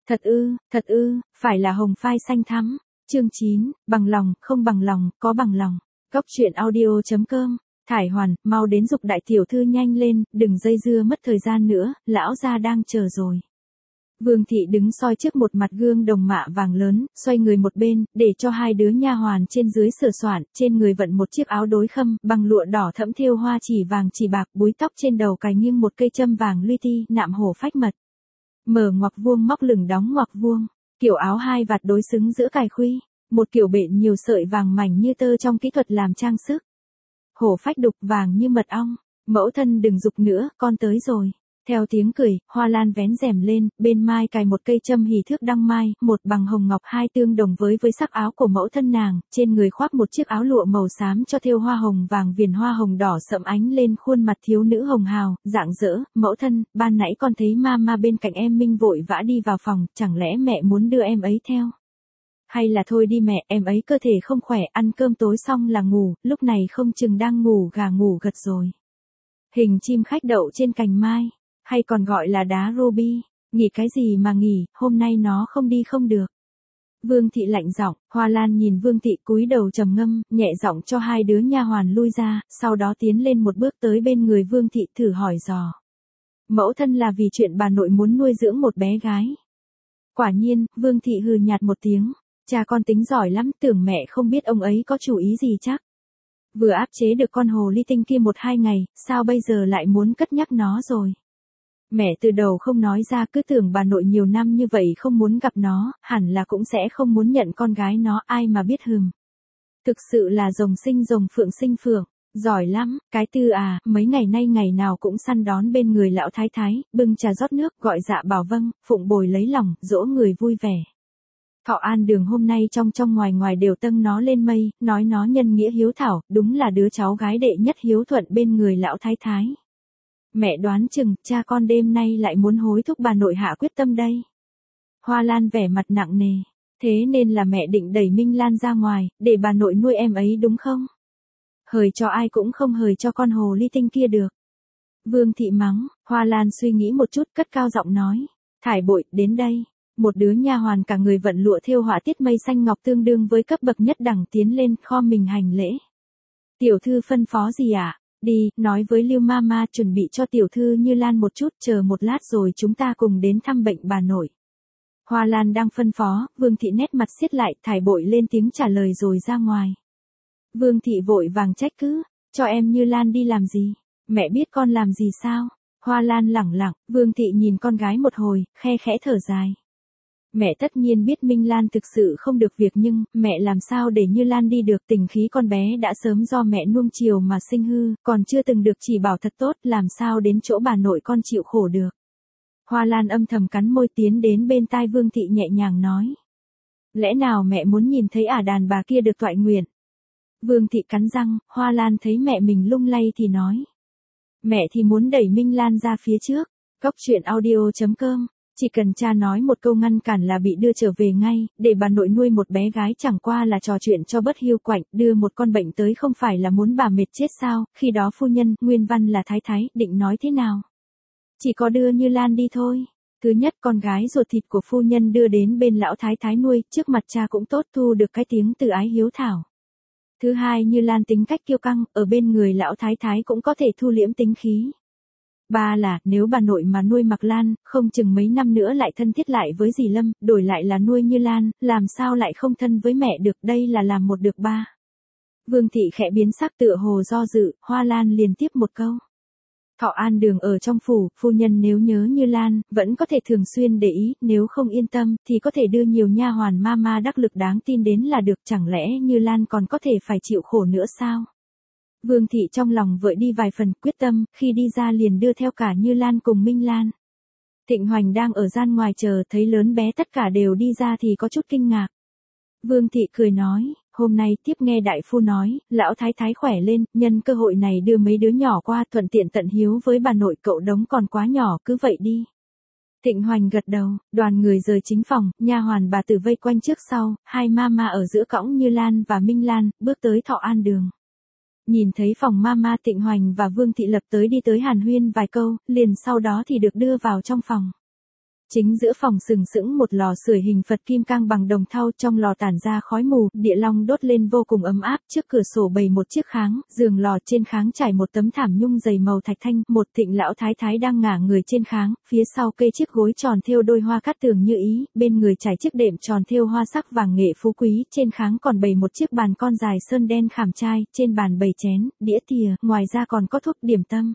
Thật ư, phải là hồng phai xanh thắm. Chương 9, bằng lòng, không bằng lòng, có bằng lòng. Góc truyện audio.com. Thải Hoàn, mau đến giục đại tiểu thư nhanh lên, đừng dây dưa mất thời gian nữa, lão gia đang chờ rồi. Vương thị đứng soi trước một mặt gương đồng mạ vàng lớn, xoay người một bên, để cho hai đứa nha hoàn trên dưới sửa soạn, trên người vận một chiếc áo đối khâm, bằng lụa đỏ thẫm thêu hoa chỉ vàng chỉ bạc, búi tóc trên đầu cài nghiêng một cây châm vàng luy ti, nạm hổ phách mật. Mở ngoặc vuông móc lửng đóng ngoặc vuông, kiểu áo hai vạt đối xứng giữa cài khuy, một kiểu bện nhiều sợi vàng mảnh như tơ trong kỹ thuật làm trang sức. Hổ phách đục vàng như mật ong, mẫu thân đừng giục nữa, con tới rồi. Theo tiếng cười, Hoa Lan vén rèm lên, bên mai cài một cây châm hỷ thước đăng mai, một bằng hồng ngọc hai tương đồng với sắc áo của mẫu thân nàng, trên người khoác một chiếc áo lụa màu xám cho thêu hoa hồng vàng viền hoa hồng đỏ sậm ánh lên khuôn mặt thiếu nữ hồng hào, rạng rỡ. Mẫu thân, ban nãy con thấy mama bên cạnh em Minh vội vã đi vào phòng, chẳng lẽ mẹ muốn đưa em ấy theo? Hay là thôi đi mẹ, em ấy cơ thể không khỏe, ăn cơm tối xong là ngủ, lúc này không chừng đang ngủ gà ngủ gật rồi. Hình chim khách đậu trên cành mai, hay còn gọi là đá ruby, nghỉ cái gì mà nghỉ, hôm nay nó không đi không được. Vương thị lạnh giọng, Hoa Lan nhìn Vương thị cúi đầu trầm ngâm, nhẹ giọng cho hai đứa nha hoàn lui ra, sau đó tiến lên một bước tới bên người Vương thị thử hỏi dò. Mẫu thân là vì chuyện bà nội muốn nuôi dưỡng một bé gái. Quả nhiên, Vương thị hừ nhạt một tiếng, cha con tính giỏi lắm, tưởng mẹ không biết ông ấy có chủ ý gì chắc. Vừa áp chế được con hồ ly tinh kia 1-2 ngày, sao bây giờ lại muốn cất nhắc nó rồi? Mẹ từ đầu không nói ra, cứ tưởng bà nội nhiều năm như vậy không muốn gặp nó, hẳn là cũng sẽ không muốn nhận con gái nó, ai mà biết hừm. Thực sự là rồng sinh rồng phượng sinh phượng, giỏi lắm, cái Tư à, mấy ngày nay ngày nào cũng săn đón bên người lão thái thái, bưng trà rót nước, gọi dạ bảo vâng, phụng bồi lấy lòng, dỗ người vui vẻ. Thọ An Đường hôm nay trong ngoài ngoài đều tâng nó lên mây, nói nó nhân nghĩa hiếu thảo, đúng là đứa cháu gái đệ nhất hiếu thuận bên người lão thái thái. Mẹ đoán chừng, cha con đêm nay lại muốn hối thúc bà nội hạ quyết tâm đây. Hoa Lan vẻ mặt nặng nề, thế nên là mẹ định đẩy Minh Lan ra ngoài, để bà nội nuôi em ấy đúng không? Hời cho ai cũng không hời cho con hồ ly tinh kia được. Vương thị mắng, Hoa Lan suy nghĩ một chút cất cao giọng nói, Thải bội, đến đây. Một đứa nha hoàn cả người vận lụa thêu họa tiết mây xanh ngọc tương đương với cấp bậc nhất đẳng tiến lên khom mình hành lễ. Tiểu thư phân phó gì ạ? Đi, nói với Lưu Mama chuẩn bị cho tiểu thư Như Lan một chút, chờ một lát rồi chúng ta cùng đến thăm bệnh bà nội. Hoa Lan đang phân phó, Vương thị nét mặt siết lại, Thải bội lên tiếng trả lời rồi ra ngoài. Vương thị vội vàng trách cứ, cho em Như Lan đi làm gì? Mẹ biết con làm gì sao? Hoa Lan lẳng lặng, Vương thị nhìn con gái một hồi, khe khẽ thở dài. Mẹ tất nhiên biết Minh Lan thực sự không được việc nhưng, mẹ làm sao để Như Lan đi được, tình khí con bé đã sớm do mẹ nuông chiều mà sinh hư, còn chưa từng được chỉ bảo thật tốt, làm sao đến chỗ bà nội con chịu khổ được. Hoa Lan âm thầm cắn môi tiến đến bên tai Vương thị nhẹ nhàng nói. Lẽ nào mẹ muốn nhìn thấy đàn bà kia được toại nguyện? Vương thị cắn răng, Hoa Lan thấy mẹ mình lung lay thì nói. Mẹ thì muốn đẩy Minh Lan ra phía trước. Góc truyện audio.com. Chỉ cần cha nói một câu ngăn cản là bị đưa trở về ngay, để bà nội nuôi một bé gái chẳng qua là trò chuyện cho bớt hiu quạnh, đưa một con bệnh tới không phải là muốn bà mệt chết sao, khi đó phu nhân, nguyên văn là thái thái, định nói thế nào? Chỉ có đưa Như Lan đi thôi. Thứ nhất, con gái ruột thịt của phu nhân đưa đến bên lão thái thái nuôi, trước mặt cha cũng tốt thu được cái tiếng từ ái hiếu thảo. Thứ hai, Như Lan tính cách kiêu căng, ở bên người lão thái thái cũng có thể thu liễm tính khí. Ba là, nếu bà nội mà nuôi Mạc Lan, không chừng mấy năm nữa lại thân thiết lại với dì Lâm, đổi lại là nuôi Như Lan, làm sao lại không thân với mẹ được, đây là làm một được ba. Vương thị khẽ biến sắc tựa hồ do dự, Hoa Lan liền tiếp một câu. Thọ An Đường ở trong phủ, phu nhân nếu nhớ Như Lan, vẫn có thể thường xuyên để ý, nếu không yên tâm, thì có thể đưa nhiều nha hoàn mama đắc lực đáng tin đến là được, chẳng lẽ Như Lan còn có thể phải chịu khổ nữa sao? Vương thị trong lòng vội đi vài phần quyết tâm, khi đi ra liền đưa theo cả Như Lan cùng Minh Lan. Thịnh Hoành đang ở gian ngoài chờ, thấy lớn bé tất cả đều đi ra thì có chút kinh ngạc. Vương thị cười nói, hôm nay tiếp nghe đại phu nói, lão thái thái khỏe lên, nhân cơ hội này đưa mấy đứa nhỏ qua, thuận tiện tận hiếu với bà nội, cậu đống còn quá nhỏ, cứ vậy đi. Thịnh Hoành gật đầu, đoàn người rời chính phòng, nha hoàn bà tử vây quanh trước sau, hai mama ở giữa cõng Như Lan và Minh Lan, bước tới Thọ An Đường. Nhìn thấy phòng mama, Thịnh Hoành và Vương thị lập tới đi tới hàn huyên vài câu, liền sau đó thì được đưa vào trong phòng. Chính giữa phòng sừng sững một lò sưởi hình Phật kim cang bằng đồng thau, trong lò tản ra khói mù, địa long đốt lên vô cùng ấm áp, trước cửa sổ bày một chiếc kháng, giường lò trên kháng trải một tấm thảm nhung dày màu thạch thanh, một Thịnh lão thái thái đang ngả người trên kháng, phía sau kê chiếc gối tròn thêu đôi hoa cát tường như ý, bên người trải chiếc đệm tròn thêu hoa sắc vàng nghệ phú quý, trên kháng còn bày một chiếc bàn con dài sơn đen khảm trai, trên bàn bày chén, đĩa thìa, ngoài ra còn có thuốc điểm tâm.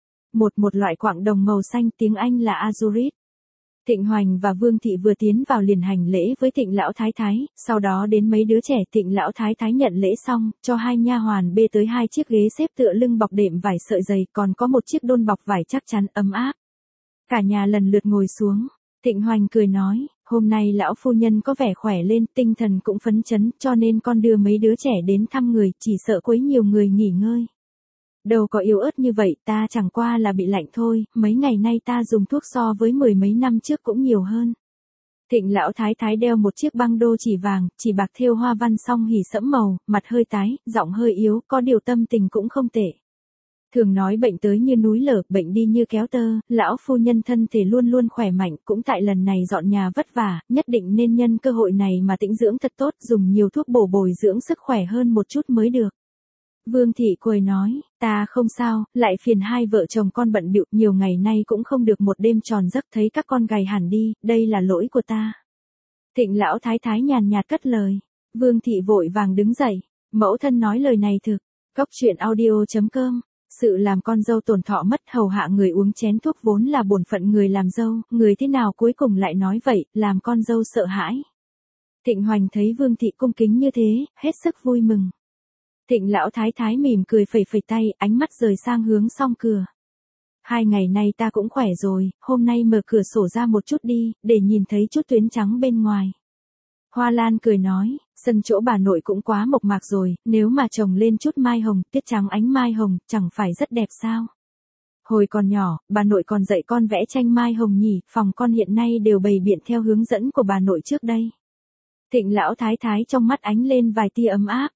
Một loại quặng đồng màu xanh, tiếng Anh là azurit. Thịnh Hoành và Vương Thị vừa tiến vào liền hành lễ với Thịnh lão thái thái, sau đó đến mấy đứa trẻ. Thịnh lão thái thái nhận lễ xong, cho hai nha hoàn bê tới hai chiếc ghế xếp tựa lưng bọc đệm vải sợi dày, còn có một chiếc đôn bọc vải chắc chắn ấm áp. Cả nhà lần lượt ngồi xuống. Thịnh Hoành cười nói, hôm nay lão phu nhân có vẻ khỏe lên, tinh thần cũng phấn chấn, cho nên con đưa mấy đứa trẻ đến thăm người, chỉ sợ quấy nhiều người nghỉ ngơi. Đâu có yếu ớt như vậy, ta chẳng qua là bị lạnh thôi, mấy ngày nay ta dùng thuốc so với mười mấy năm trước cũng nhiều hơn. Thịnh lão thái thái đeo một chiếc băng đô chỉ vàng, chỉ bạc thêu hoa văn song hỉ sẫm màu, mặt hơi tái, giọng hơi yếu, có điều tâm tình cũng không tệ. Thường nói bệnh tới như núi lở, bệnh đi như kéo tơ, lão phu nhân thân thể luôn luôn khỏe mạnh, cũng tại lần này dọn nhà vất vả, nhất định nên nhân cơ hội này mà tĩnh dưỡng thật tốt, dùng nhiều thuốc bổ bồi dưỡng sức khỏe hơn một chút mới được. Vương Thị cười nói, ta không sao, lại phiền hai vợ chồng con bận bịu, nhiều ngày nay cũng không được một đêm tròn giấc, thấy các con gầy hẳn đi, đây là lỗi của ta. Thịnh lão thái thái nhàn nhạt cất lời. Vương Thị vội vàng đứng dậy, mẫu thân nói lời này thực. Cốc truyện audio.com. Sự làm con dâu tổn thọ mất, hầu hạ người uống chén thuốc vốn là bổn phận người làm dâu, người thế nào cuối cùng lại nói vậy, làm con dâu sợ hãi. Thịnh Hoành thấy Vương Thị cung kính như thế, hết sức vui mừng. Thịnh lão thái thái mỉm cười phẩy phẩy tay, ánh mắt rời sang hướng song cửa. 2 ngày nay ta cũng khỏe rồi, hôm nay mở cửa sổ ra một chút đi, để nhìn thấy chút tuyến trắng bên ngoài. Hoa Lan cười nói, sân chỗ bà nội cũng quá mộc mạc rồi, nếu mà trồng lên chút mai hồng, tiết trắng ánh mai hồng, chẳng phải rất đẹp sao? Hồi còn nhỏ, bà nội còn dạy con vẽ tranh mai hồng nhỉ, phòng con hiện nay đều bày biện theo hướng dẫn của bà nội trước đây. Thịnh lão thái thái trong mắt ánh lên vài tia ấm áp.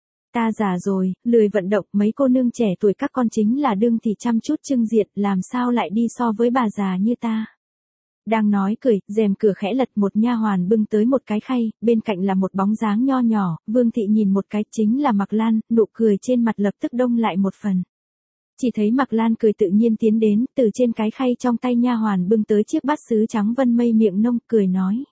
Ta già rồi, lười vận động, mấy cô nương trẻ tuổi các con chính là đương thì chăm chút trưng diện, làm sao lại đi so với bà già như ta. Đang nói cười, rèm cửa khẽ lật, một nha hoàn bưng tới một cái khay, bên cạnh là một bóng dáng nho nhỏ, Vương Thị nhìn một cái, chính là Mạc Lan, nụ cười trên mặt lập tức đông lại một phần. Chỉ thấy Mạc Lan cười tự nhiên tiến đến, từ trên cái khay trong tay nha hoàn bưng tới chiếc bát sứ trắng vân mây miệng nông, cười nói.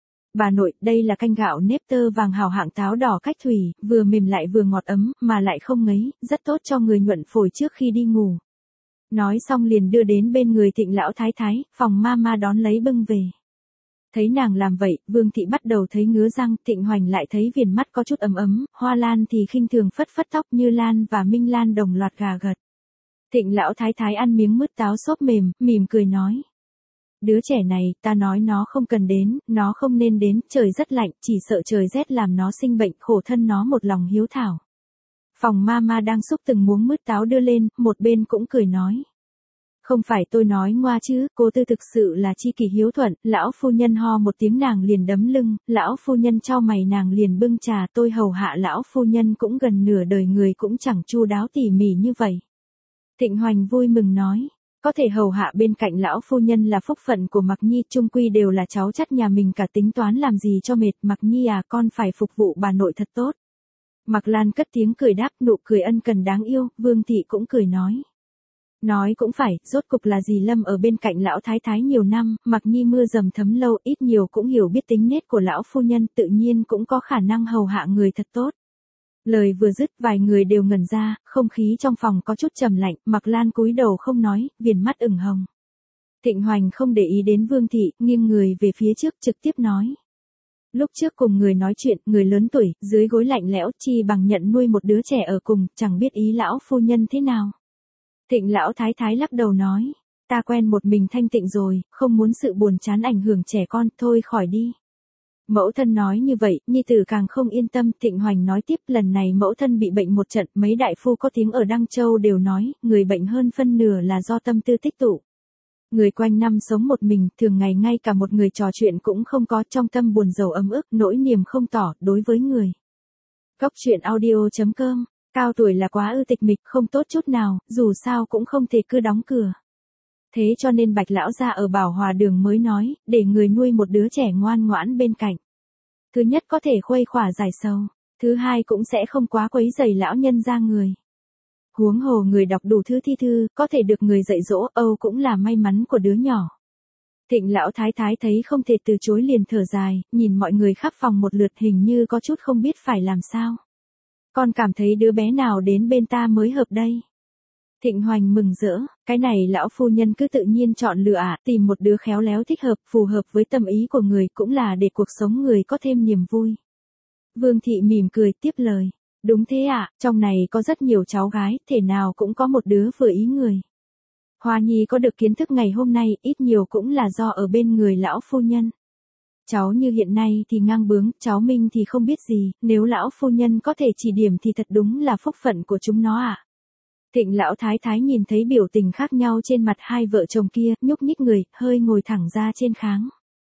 Bà nội, đây là canh gạo nếp tơ vàng hào hạng táo đỏ cách thủy, vừa mềm lại vừa ngọt ấm, mà lại không ngấy, rất tốt cho người nhuận phổi trước khi đi ngủ. Nói xong liền đưa đến bên người Thịnh lão thái thái, phòng ma đón lấy bưng về. Thấy nàng làm vậy, Vương Thị bắt đầu thấy ngứa răng, Thịnh Hoành lại thấy viền mắt có chút ấm ấm, Hoa Lan thì khinh thường phất phất tóc, Như Lan và Minh Lan đồng loạt gà gật. Thịnh lão thái thái ăn miếng mứt táo xốp mềm, mỉm cười nói. Đứa trẻ này, ta nói nó không cần đến, nó không nên đến, trời rất lạnh, chỉ sợ trời rét làm nó sinh bệnh, khổ thân nó một lòng hiếu thảo. Phòng ma đang xúc từng muỗng mứt táo đưa lên, một bên cũng cười nói. Không phải tôi nói ngoa chứ, cô Tư thực sự là chi kỷ hiếu thuận, lão phu nhân ho một tiếng nàng liền đấm lưng, lão phu nhân chau mày nàng liền bưng trà, tôi hầu hạ lão phu nhân cũng gần nửa đời người cũng chẳng chu đáo tỉ mỉ như vậy. Thịnh Hoành vui mừng nói. Có thể hầu hạ bên cạnh lão phu nhân là phúc phận của Mạc Nhi, chung quy đều là cháu chắt nhà mình cả, tính toán làm gì cho mệt. Mạc Nhi à, con phải phục vụ bà nội thật tốt. Mạc Lan cất tiếng cười đáp, nụ cười ân cần đáng yêu, Vương Thị cũng cười nói. Nói cũng phải, rốt cục là dì Lâm ở bên cạnh lão thái thái nhiều năm, Mạc Nhi mưa dầm thấm lâu, ít nhiều cũng hiểu biết tính nết của lão phu nhân, tự nhiên cũng có khả năng hầu hạ người thật tốt. Lời vừa dứt, vài người đều ngẩn ra, không khí trong phòng có chút trầm lạnh, Mạc Lan cúi đầu không nói, viền mắt ửng hồng. Thịnh Hoành không để ý đến Vương Thị, nghiêng người về phía trước trực tiếp nói. Lúc trước cùng người nói chuyện, người lớn tuổi, dưới gối lạnh lẽo, chi bằng nhận nuôi một đứa trẻ ở cùng, chẳng biết ý lão phu nhân thế nào. Thịnh lão thái thái lắc đầu nói, ta quen một mình thanh tịnh rồi, không muốn sự buồn chán ảnh hưởng trẻ con, thôi khỏi đi. Mẫu thân nói như vậy, nhi tử càng không yên tâm. Thịnh Hoành nói tiếp, lần này mẫu thân bị bệnh một trận, mấy đại phu có tiếng ở Đăng Châu đều nói, người bệnh hơn phân nửa là do tâm tư tích tụ. Người quanh năm sống một mình, thường ngày ngay cả một người trò chuyện cũng không có, trong tâm buồn rầu ấm ức, nỗi niềm không tỏ, đối với người. Cốc truyện audio.com, cao tuổi là quá ư tịch mịch, không tốt chút nào, dù sao cũng không thể cứ đóng cửa. Thế cho nên Bạch lão gia ở Bảo Hòa Đường mới nói, để người nuôi một đứa trẻ ngoan ngoãn bên cạnh. Thứ nhất có thể khuây khỏa giải sầu, thứ hai cũng sẽ không quá quấy rầy lão nhân gia người. Huống hồ người đọc đủ thứ thi thư, có thể được người dạy dỗ, Âu cũng là may mắn của đứa nhỏ. Thịnh lão thái thái thấy không thể từ chối liền thở dài, nhìn mọi người khắp phòng một lượt hình như có chút không biết phải làm sao. Con cảm thấy đứa bé nào đến bên ta mới hợp đây. Thịnh Hoành mừng rỡ, cái này lão phu nhân cứ tự nhiên chọn lựa tìm một đứa khéo léo thích hợp, phù hợp với tâm ý của người cũng là để cuộc sống người có thêm niềm vui. Vương thị mỉm cười tiếp lời, đúng thế trong này có rất nhiều cháu gái, thể nào cũng có một đứa vừa ý người. Hoa Nhi có được kiến thức ngày hôm nay, ít nhiều cũng là do ở bên người lão phu nhân. Cháu như hiện nay thì ngang bướng, cháu Minh thì không biết gì, nếu lão phu nhân có thể chỉ điểm thì thật đúng là phúc phận của chúng nó Thịnh lão thái thái nhìn thấy biểu tình khác nhau trên mặt hai vợ chồng kia, nhúc nhích người, hơi ngồi thẳng ra trên kháng.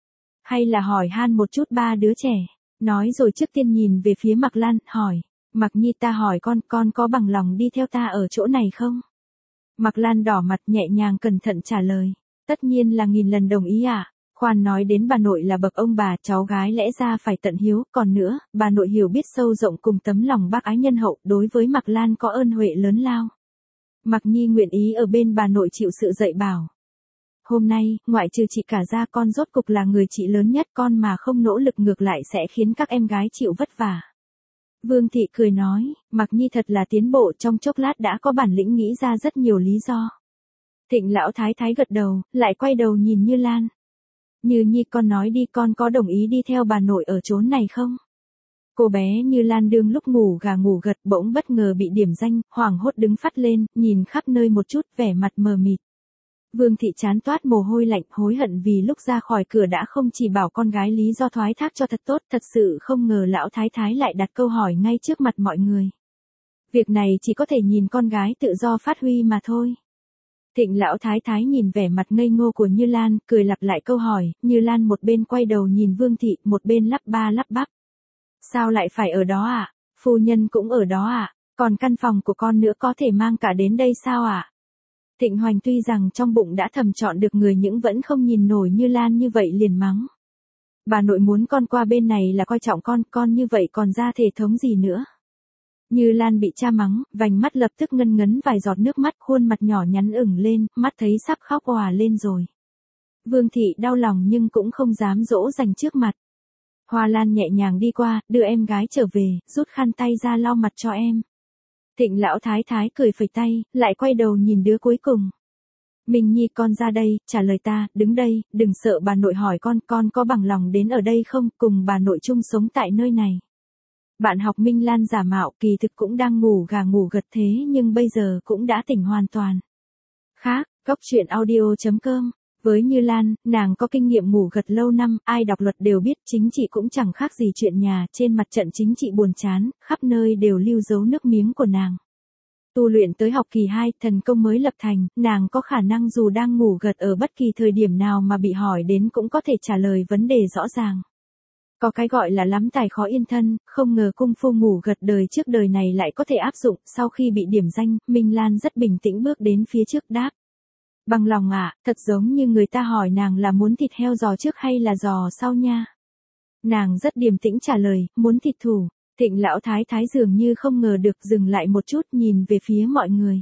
Hay là hỏi han một chút ba đứa trẻ, nói rồi trước tiên nhìn về phía Mạc Lan, hỏi, Mạc Nhi ta hỏi con có bằng lòng đi theo ta ở chỗ này không? Mạc Lan đỏ mặt nhẹ nhàng cẩn thận trả lời, tất nhiên là nghìn lần đồng ý Khoan nói đến bà nội là bậc ông bà, cháu gái lẽ ra phải tận hiếu, còn nữa, bà nội hiểu biết sâu rộng cùng tấm lòng bác ái nhân hậu, đối với Mạc Lan có ơn huệ lớn lao. Mạc Nhi nguyện ý ở bên bà nội chịu sự dạy bảo. Hôm nay, ngoại trừ chị cả ra con rốt cục là người chị lớn nhất, con mà không nỗ lực ngược lại sẽ khiến các em gái chịu vất vả. Vương thị cười nói, Mạc Nhi thật là tiến bộ, trong chốc lát đã có bản lĩnh nghĩ ra rất nhiều lý do. Thịnh lão thái thái gật đầu, lại quay đầu nhìn Như Lan. Như Nhi con nói đi, con có đồng ý đi theo bà nội ở chốn này không? Cô bé Như Lan đương lúc ngủ gà ngủ gật bỗng bất ngờ bị điểm danh, hoảng hốt đứng phắt lên, nhìn khắp nơi một chút, vẻ mặt mờ mịt. Vương thị chán toát mồ hôi lạnh, hối hận vì lúc ra khỏi cửa đã không chỉ bảo con gái lý do thoái thác cho thật tốt, thật sự không ngờ lão thái thái lại đặt câu hỏi ngay trước mặt mọi người. Việc này chỉ có thể nhìn con gái tự do phát huy mà thôi. Thịnh lão thái thái nhìn vẻ mặt ngây ngô của Như Lan, cười lặp lại câu hỏi, Như Lan một bên quay đầu nhìn Vương thị, một bên lắp ba lắp bắp. Sao lại phải ở đó Phu nhân cũng ở đó Còn căn phòng của con nữa có thể mang cả đến đây sao Thịnh Hoành tuy rằng trong bụng đã thầm chọn được người nhưng vẫn không nhìn nổi Như Lan như vậy liền mắng. Bà nội muốn con qua bên này là coi trọng con như vậy còn ra thể thống gì nữa. Như Lan bị cha mắng, vành mắt lập tức ngân ngấn vài giọt nước mắt, khuôn mặt nhỏ nhắn ửng lên, mắt thấy sắp khóc òa lên rồi. Vương thị đau lòng nhưng cũng không dám dỗ dành trước mặt. Hoa Lan nhẹ nhàng đi qua, đưa em gái trở về, rút khăn tay ra lau mặt cho em. Thịnh lão thái thái cười phẩy tay, lại quay đầu nhìn đứa cuối cùng. Minh Nhi con ra đây, trả lời ta, đứng đây, đừng sợ bà nội hỏi con có bằng lòng đến ở đây không, cùng bà nội chung sống tại nơi này. Bạn học Minh Lan giả mạo kỳ thực cũng đang ngủ gà ngủ gật thế nhưng bây giờ cũng đã tỉnh hoàn toàn. Khác, góc truyện audio.com. Với Như Lan, nàng có kinh nghiệm ngủ gật lâu năm, ai đọc luật đều biết chính trị cũng chẳng khác gì chuyện nhà, trên mặt trận chính trị buồn chán, khắp nơi đều lưu dấu nước miếng của nàng. Tu luyện tới học kỳ 2, thần công mới lập thành, nàng có khả năng dù đang ngủ gật ở bất kỳ thời điểm nào mà bị hỏi đến cũng có thể trả lời vấn đề rõ ràng. Có cái gọi là lắm tài khó yên thân, không ngờ công phu ngủ gật đời trước đời này lại có thể áp dụng, sau khi bị điểm danh, Minh Lan rất bình tĩnh bước đến phía trước đáp. Bằng lòng thật giống như người ta hỏi nàng là muốn thịt heo giò trước hay là giò sau nha. Nàng rất điềm tĩnh trả lời, muốn thịt thủ. Thịnh lão thái thái dường như không ngờ được, dừng lại một chút nhìn về phía mọi người.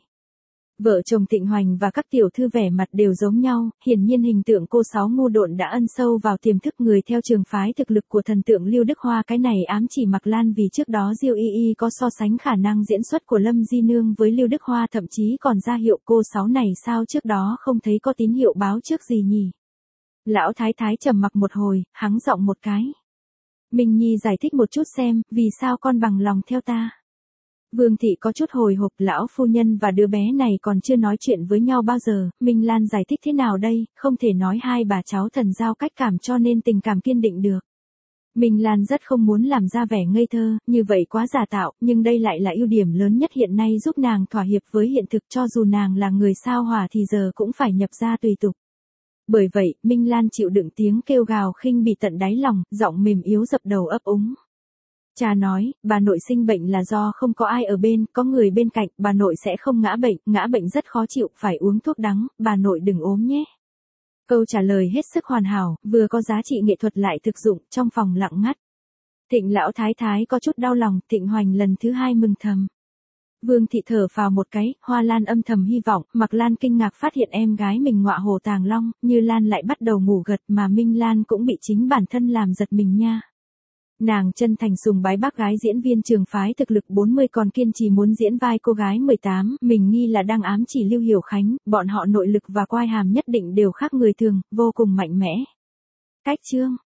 Vợ chồng Thịnh Hoành và các tiểu thư vẻ mặt đều giống nhau, hiển nhiên hình tượng cô Sáu ngu độn đã ân sâu vào tiềm thức người theo trường phái thực lực của thần tượng Lưu Đức Hoa, cái này ám chỉ Mạc Lan vì trước đó Diêu Y Y có so sánh khả năng diễn xuất của Lâm Di Nương với Lưu Đức Hoa, thậm chí còn ra hiệu cô Sáu này sao trước đó không thấy có tín hiệu báo trước gì nhỉ. Lão thái thái trầm mặc một hồi, hắng giọng một cái. Minh Nhi giải thích một chút xem, vì sao con bằng lòng theo ta. Vương thị có chút hồi hộp, lão phu nhân và đứa bé này còn chưa nói chuyện với nhau bao giờ, Minh Lan giải thích thế nào đây, không thể nói hai bà cháu thần giao cách cảm cho nên tình cảm kiên định được. Minh Lan rất không muốn làm ra vẻ ngây thơ, như vậy quá giả tạo, nhưng đây lại là ưu điểm lớn nhất hiện nay giúp nàng thỏa hiệp với hiện thực, cho dù nàng là người sao hỏa thì giờ cũng phải nhập gia tùy tục. Bởi vậy, Minh Lan chịu đựng tiếng kêu gào khinh bỉ tận đáy lòng, giọng mềm yếu dập đầu ấp úng. Cha nói, bà nội sinh bệnh là do không có ai ở bên, có người bên cạnh, bà nội sẽ không ngã bệnh rất khó chịu, phải uống thuốc đắng, bà nội đừng ốm nhé. Câu trả lời hết sức hoàn hảo, vừa có giá trị nghệ thuật lại thực dụng, trong phòng lặng ngắt. Thịnh lão thái thái có chút đau lòng, Thịnh Hoành lần thứ hai mừng thầm. Vương thị thở phào một cái, Hoa Lan âm thầm hy vọng, Mạc Lan kinh ngạc phát hiện em gái mình ngọa hồ tàng long, Như Lan lại bắt đầu ngủ gật mà Minh Lan cũng bị chính bản thân làm giật mình nha. Nàng chân thành sùng bái bác gái diễn viên trường phái thực lực 40 còn kiên trì muốn diễn vai cô gái 18, mình nghi là đang ám chỉ Lưu Hiểu Khánh, bọn họ nội lực và quai hàm nhất định đều khác người thường, vô cùng mạnh mẽ. Cách chương